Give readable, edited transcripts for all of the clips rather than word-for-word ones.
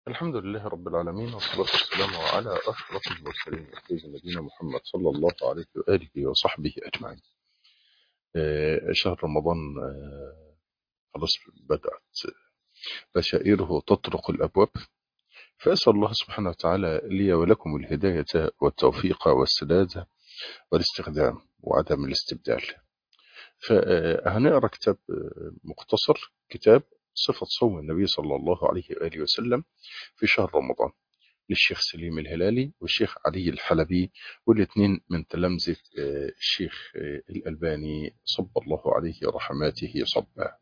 الحمد لله رب العالمين، والصلاة والسلام على أشرف المرسلين سيدنا نبينا محمد صلى الله عليه وآله وصحبه أجمعين. شهر رمضان خلاص بدأت بشائره تطرق الأبواب، فأسأل الله سبحانه وتعالى لي ولكم الهداية والتوفيق والسداد والاستخدام وعدم الاستبدال. فهنقرأ كتاب مختصر، كتاب صفة صوم النبي صلى الله عليه وآله وسلم في شهر رمضان، للشيخ سليم الهلالي والشيخ علي الحلبي، والاثنين من تلامذة الشيخ الألباني صب الله عليه رحماته صبا.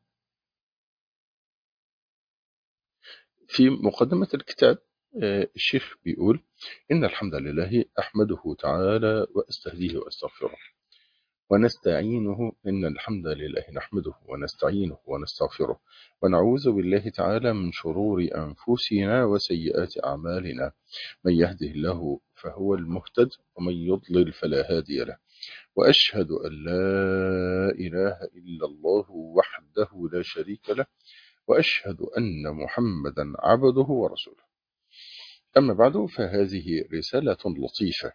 في مقدمة الكتاب الشيخ بيقول: إن الحمد لله أحمده تعالى وأستهديه وأستغفره ونستعينه. إن الحمد لله نحمده ونستعينه ونستغفره ونعوذ بالله تعالى من شرور أنفسنا وسيئات أعمالنا، من يهده الله فهو المهتد ومن يضلل فلا هادي له، وأشهد أن لا إله إلا الله وحده لا شريك له، وأشهد أن محمدا عبده ورسوله. أما بعد، فهذه رسالة لطيفة.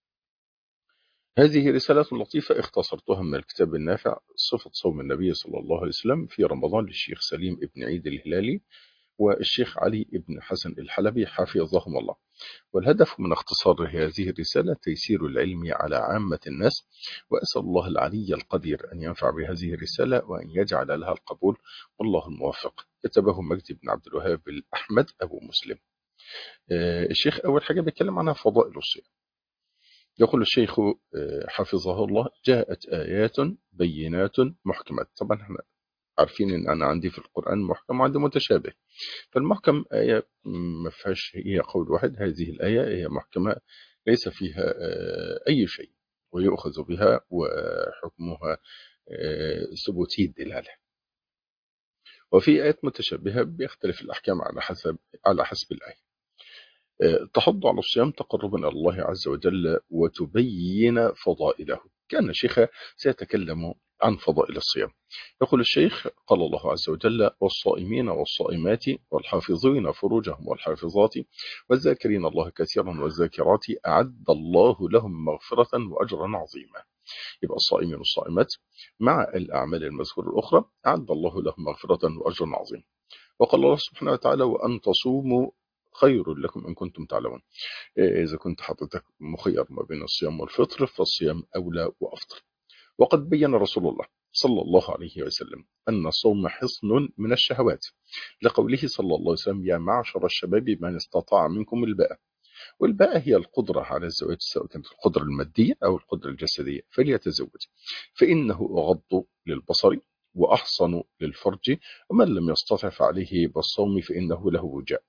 هذه رسالة لطيفة اختصرتها من الكتاب النافع صفة صوم النبي صلى الله عليه وسلم في رمضان للشيخ سليم ابن عيد الهلالي والشيخ علي ابن حسن الحلبي حفظهم الله. والهدف من اختصار هذه الرسالة تيسير العلم على عامة الناس، وأسأل الله العلي القدير أن ينفع بهذه الرسالة وأن يجعل لها القبول، والله الموفق. كتبه مجدي بن عبد الوهاب الأحمد أبو مسلم. الشيخ أول حاجة بيتكلم عنها فضائل الصيام. يقول الشيخ حفظه الله: جاءت آيات بينات محكمات. طبعا احنا عارفين ان انا عندي في القرآن محكم وعندي متشابه. فالمحكم آية ما فيهاش، هي قول واحد، هذه الآية هي محكمة ليس فيها أي شيء ويؤخذ بها، وحكمها ثبوتي الدلالة. وفي آيات متشابهة بيختلف الأحكام على حسب الآية. تحض على الصيام تقربا إلى الله عز وجل وتبين فضائله. كان الشيخ سيتكلم عن فضائل الصيام. يقول الشيخ: قال الله عز وجل: والصائمين والصائمات والحافظين فروجهم والحافظات والذاكرين الله كثيرا والذاكرات أعد الله لهم مغفرة وأجرا عظيما. يبقى الصائمين والصائمات مع الأعمال المذكورة الأخرى أعد الله لهم مغفرة وأجرا عظيما. وقال الله سبحانه وتعالى: وأن تصوموا خير لكم إن كنتم تعلمون. إذا كنت حضرتك مخير ما بين الصيام والفطر، فالصيام أولى وأفضل. وقد بين رسول الله صلى الله عليه وسلم أن الصوم حصن من الشهوات، لقوله صلى الله عليه وسلم: يا معشر الشباب من استطاع منكم الباءة. والباءة هي القدرة على الزواج، سواء كانت القدرة المادية أو القدرة الجسدية، فليتزوج، فإنه أغض للبصر وأحصن للفرج، ومن لم يستطع فعليه بالصوم فإنه له وجاء.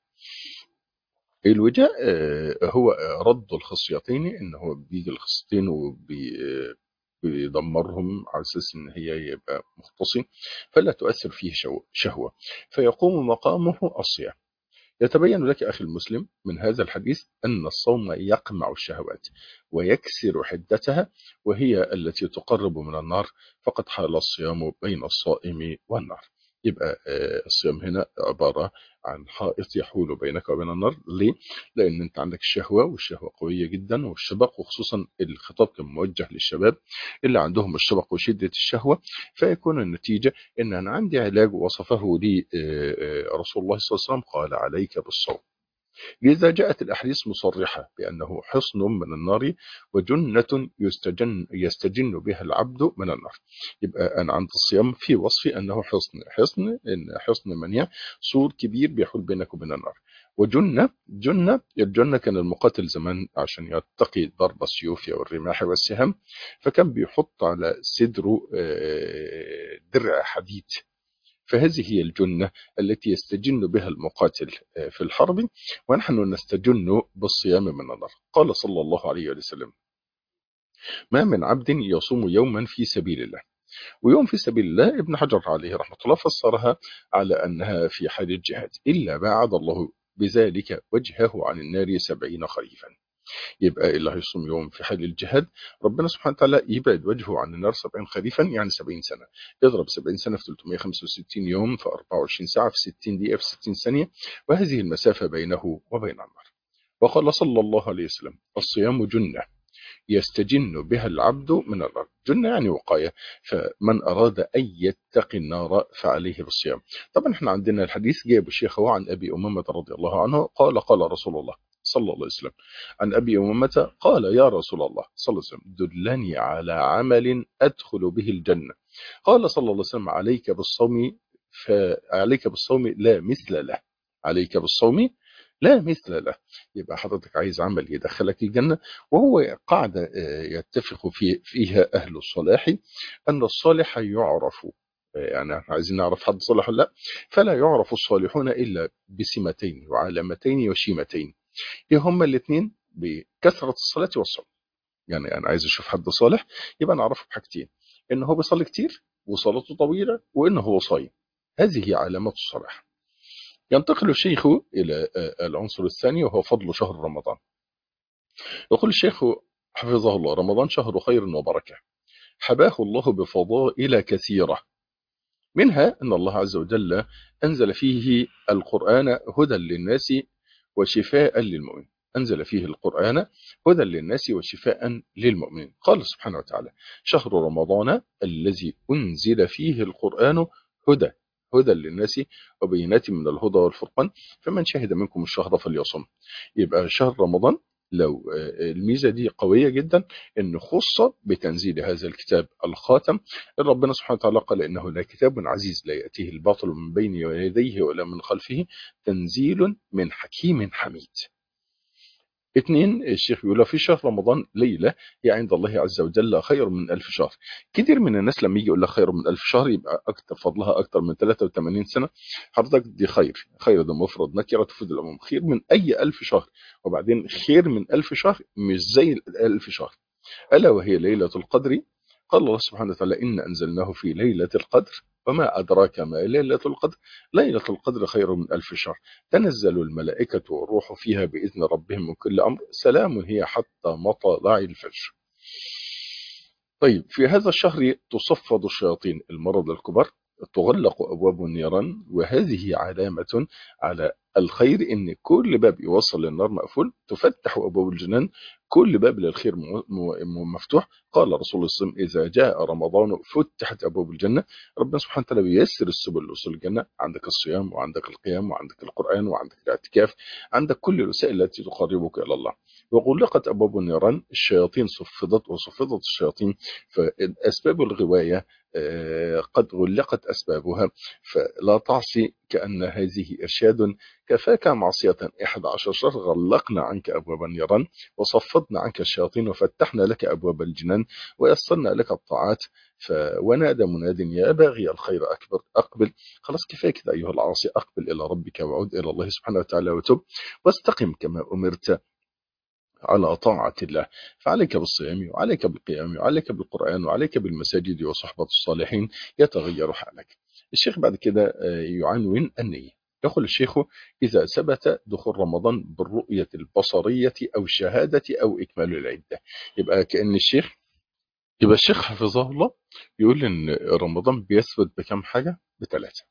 الوجاء هو رد الخصيتين، ان هو بيجي الخصيتين وبيدمرهم على اساس ان هي يبقى مختصي، فلا تؤثر فيه شهوة، فيقوم مقامه الصيام. يتبين لك أخي المسلم من هذا الحديث أن الصوم يقمع الشهوات ويكسر حدتها، وهي التي تقرب من النار، فقد حال الصيام بين الصائم والنار. يبقى الصيام هنا عبارة عن حائط يحول بينك وبين النار. ليه؟ لأن أنت عندك الشهوة، والشهوة قوية جدا، والشبق، وخصوصا الخطاب كان موجه للشباب اللي عندهم الشبق وشدة الشهوة. فيكون النتيجة ان انا عندي علاج وصفه لي رسول الله صلى الله عليه وسلم، قال: عليك بالصوم. لذا جاءت الاحاديث مصرحه بانه حصن من النار وجنه يستجن بها العبد من النار. يبقى انا عند الصيام في وصف انه حصن ان حصن منيع، سور كبير بيحول بينك وبين النار. وجنه، الجنه كان المقاتل زمان عشان يتقي ضرب السيوف والرماح والسهام، فكان بيحط على صدره درع حديد. فهذه هي الجنة التي يستجن بها المقاتل في الحرب، ونحن نستجن بالصيام من النار. قال صلى الله عليه وسلم: ما من عبد يصوم يوما في سبيل الله. ويوم في سبيل الله ابن حجر عليه رحمة الله فسرها على أنها في حال الجهاد، إلا باعد الله بذلك وجهه عن النار 70 خريفا. يبقى اللي هيصوم يوم في حال الجهاد ربنا سبحانه وتعالى يبعد وجهه عن النار 70 خريفا، يعني 70 سنة. اضرب 70 سنة في 365 يوم في 24 ساعة في 60 دقيقة في 60 ثانية، وهذه المسافة بينه وبين النار. وقال صلى الله عليه وسلم: الصيام جنة يستجن بها العبد من النار. جنة يعني وقاية، فمن أراد أن يتقي النار فعليه بالصيام. طبعا احنا عندنا الحديث جايب الشيخ هو عن أبي أمامة رضي الله عنه قال: قال رسول الله صلى الله عليه وسلم عن أبي أمامة قال: يا رسول الله صلى الله عليه وسلم دلني على عمل أدخل به الجنة. قال صلى الله عليه وسلم: عليك بالصوم، فعليك بالصوم لا مثل له. عليك بالصوم لا مثل له. يبقى حضرتك عايز عمل يدخلك الجنة، وهو قاعدة يتفق فيها أهل الصلاح أن الصالح يعرف، يعني احنا عايزين نعرف حد صالح ولا لا، فلا يعرف الصالحون إلا بسمتين وعلامتين وشيمتين. ايه هما الاثنين؟ بكثرة الصلاة والصوم. يعني انا عايز اشوف حد صالح يبقى نعرفه بحاجتين: ان هو بيصلي كتير وصلاته طويلة، وان هو صايم. هذه علامات الصلاح. ينتقل الشيخ إلى العنصر الثاني وهو فضل شهر رمضان. يقول الشيخ حفظه الله: رمضان شهر خير وبركة، حباه الله بفضائل كثيرة، منها أن الله عز وجل أنزل فيه القرآن هدى للناس وشفاء للمؤمنين. أنزل فيه القرآن هدى للناس وشفاء للمؤمنين. قال سبحانه وتعالى: شهر رمضان الذي أنزل فيه القرآن هدى هدى للناس وبينات من الهدى والفرقان، فمن شهد منكم الشهر فليصم. يبقى شهر رمضان لو الميزة دي قوية جدا، ان خص بتنزيل هذا الكتاب الخاتم. ربنا سبحانه وتعالى قال: إنه لا كتاب عزيز لا يأتيه الباطل من بين يديه ولا من خلفه، تنزيل من حكيم حميد. اثنين، الشيخ بيقول: في شهر رمضان ليلة هي عند الله عز وجل خير من 1000 شهر. كتير من الناس لما يجي يقول لك خير من 1000 شهر يبقى أكتر فضلها أكتر من 83 سنة. حضرتك دي خير، خير ده مفرد نكرة تفيد العموم، خير من أي 1000 شهر. وبعدين خير من 1000 شهر مش زي 1000 شهر. ألا وهي ليلة القدر. قال الله سبحانه وتعالى: إن أنزلناه في ليلة القدر وما أدراك ما ليلة القدر. ليلة القدر خير من 1000 شهر، تنزل الملائكة والروح فيها بإذن ربهم من كل أمر، سلام هي حتى مطلع الفجر. طيب، في هذا الشهر تصفد الشياطين المرض الكبر، تغلق أبواب النيران، وهذه علامة على الخير، إن كل باب يوصل للنار مقفول، تفتح أبواب الجنان، كل باب للخير مفتوح. قال رسول الله صلى الله عليه وسلم: إذا جاء رمضان فتحت أبواب الجنة. ربنا سبحانه وتعالى بيسر السبل لوصول الجنة. عندك الصيام وعندك القيام وعندك القرآن وعندك الاعتكاف، عندك كل الوسائل التي تقربك إلى الله. وغلقت أبواب النيران، الشياطين صفدت وصفدت الشياطين، فأسباب الغواية قد غلقت أسبابها، فلا تعصي كأن هذه إرشاد. كفاك معصية 11 شهر غلقنا عنك أبواب النيران، وصفدنا عنك الشياطين، وفتحنا لك أبواب الجنان، ويسرنا لك الطاعات. ونادى مناد: يا باغي الخير أقبل. خلاص كفاية كده أيها العاصي، أقبل إلى ربك وعود إلى الله سبحانه وتعالى وتب واستقم كما أمرت على طاعة الله. فعليك بالصيام وعليك بالقيام وعليك بالقرآن وعليك بالمساجد وصحبة الصالحين يتغير حالك. الشيخ بعد كده يعنون النية. يقول الشيخ: إذا ثبت دخول رمضان بالرؤية البصرية أو الشهادة أو إكمال العدة. يبقى كأن الشيخ، يبقى الشيخ حفظه الله يقول إن رمضان بيثبت بكم حاجة؟ بثلاثة.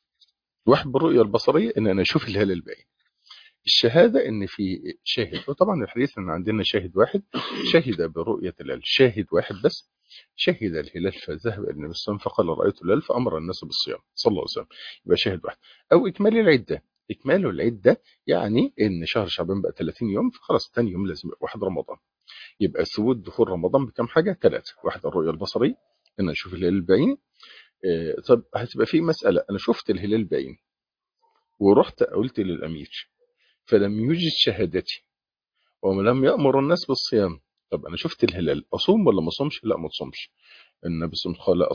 واحد بالرؤية البصرية، إن أنا أشوف الهلال الباقي. الشهادة إن في شاهد، وطبعا الحديث إن عندنا شاهد واحد شهد برؤية الهلال، شاهد واحد بس شهد الهلال فذهب إلى النبي صلى الله عليه وسلم فقال: رأيت الهلال، فأمر الناس بالصيام صلى الله عليه وسلم. يبقى شاهد واحد. أو إكمال العدة. إكمال العدة يعني إن شهر شعبان بقى 30 يوم، فخلاص ثاني يوم لازم يبقى واحد رمضان. يبقى ثبوت دخول رمضان بكم حاجة؟ ثلاثة. واحد الرؤية البصرية، إن أنا أشوف الهلال البعيني. طب هتبقى في مسألة: أنا شفت الهلال البعيني ورحت قلت للأمير فلم يوجد شهادتي ولم يأمر الناس بالصيام. طب أنا شفت الهلال، أصوم ولا ما أصومش؟ لا ما تصومش. النبي صلى الله عليه وسلم قال: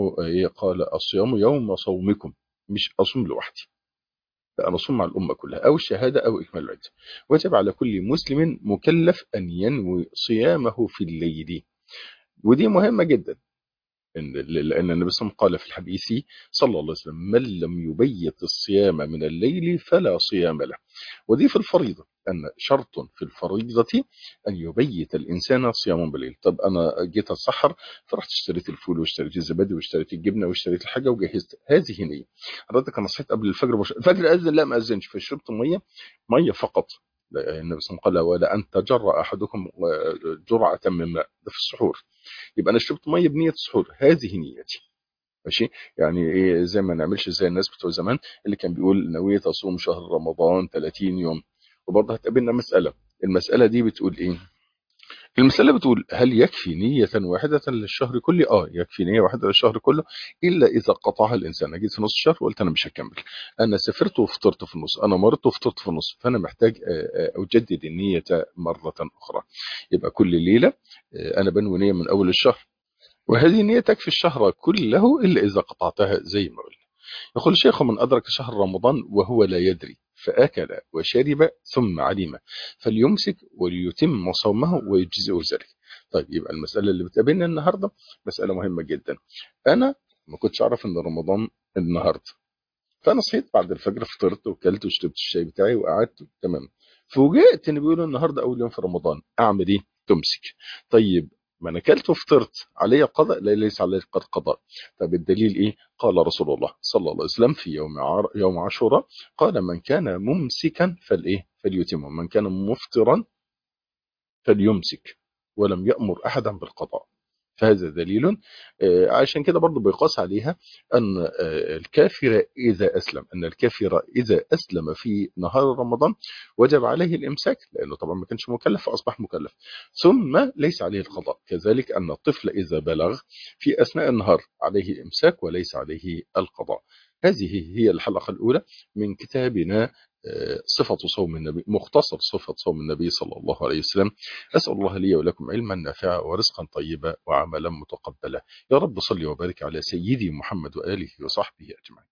الصيام يوم صومكم، مش أصوم لوحدي، لا أنا أصوم مع الأمة كلها. أو الشهادة أو إكمال العدة. وجب على كل مسلم مكلف أن ينوي صيامه في الليل. ودي مهمة جدا، لأن النبي صلى الله عليه وسلم قال في الحديث صلى الله عليه وسلم: من لم يبيت الصيام من الليل فلا صيام له. ودي في الفريضة. أن شرط في الفريضة أن يبيت الإنسان صياما بالليل. طب أنا جيت أتسحر، فرحت اشتريت الفول واشتريت الزبادي واشتريت الجبنة واشتريت الحاجة وجهزت، هذه نية. حضرتك أنا صحيت قبل الفجر الفجر أذن، لا ما أذنش، فشربت مية فقط. النبي صلى الله عليه وسلم قال: ولا أن تجرأ أحدكم جرعة من ماء، ده في السحور. يبقى أنا شربت مية بنية السحور، هذه نيتي. ماشي. يعني ايه، زي ما نعملش زي الناس بتوع زمان اللي كان بيقول نويت اصوم شهر رمضان 30 يوم. وبرضه هتقابلنا مسألة، المسألة دي بتقول ايه؟ المسألة بتقول: هل يكفي نية واحدة للشهر كله؟ يكفي نية واحدة للشهر كله، إلا إذا قطعها الإنسان. أنا جيت في نص الشهر وقلت أنا مش هكمل، أنا سافرت وفطرت في النص، أنا مرضت وفطرت في النص، فأنا محتاج أجدد النية مرة أخرى. يبقى كل ليلة أنا بنوي نية من أول الشهر، وهذه النية تكفي الشهر كله إلا إذا قطعتها زي ما قلنا. يقول الشيخ: من أدرك شهر رمضان وهو لا يدري فأكل وشرب ثم علم فليمسك وليتم صومه ويجزئه ذلك. طيب، يبقى المسألة اللي بتقابلنا النهاردة مسألة مهمة جدا. أنا ما كنتش أعرف إن رمضان النهاردة، فأنا صحيت بعد الفجر، فطرت وكلت وشربت الشاي بتاعي وقعدت تمام. فوجئت إن بيقولوا النهاردة أول يوم في رمضان، أعمل إيه؟ تمسك. طيب، ما انا اكلت وفطرت، علي قضاء؟ لا، ليس علي قضاء. طب الدليل ايه؟ قال رسول الله صلى الله عليه وسلم في يوم عاشوراء، قال: من كان ممسكا فليتم، من كان مفطرا فليمسك، ولم يأمر احدا بالقضاء. فهذا دليل. عشان كده برضو بيقاس عليها أن الكافر إذا أسلم، أن الكافر إذا أسلم في نهار رمضان وجب عليه الإمساك، لأنه طبعا ما كانش مكلف فأصبح مكلف، ثم ليس عليه القضاء. كذلك أن الطفل إذا بلغ في أثناء النهار عليه الإمساك وليس عليه القضاء. هذه هي الحلقة الأولى من كتابنا صفة صوم النبي، مختصر صفة صوم النبي صلى الله عليه وسلم. أسأل الله لي ولكم علما نافعا ورزقا طيبا وعملا متقبلا. يا رب صل وبارك على سيدي محمد وآله وصحبه أجمعين.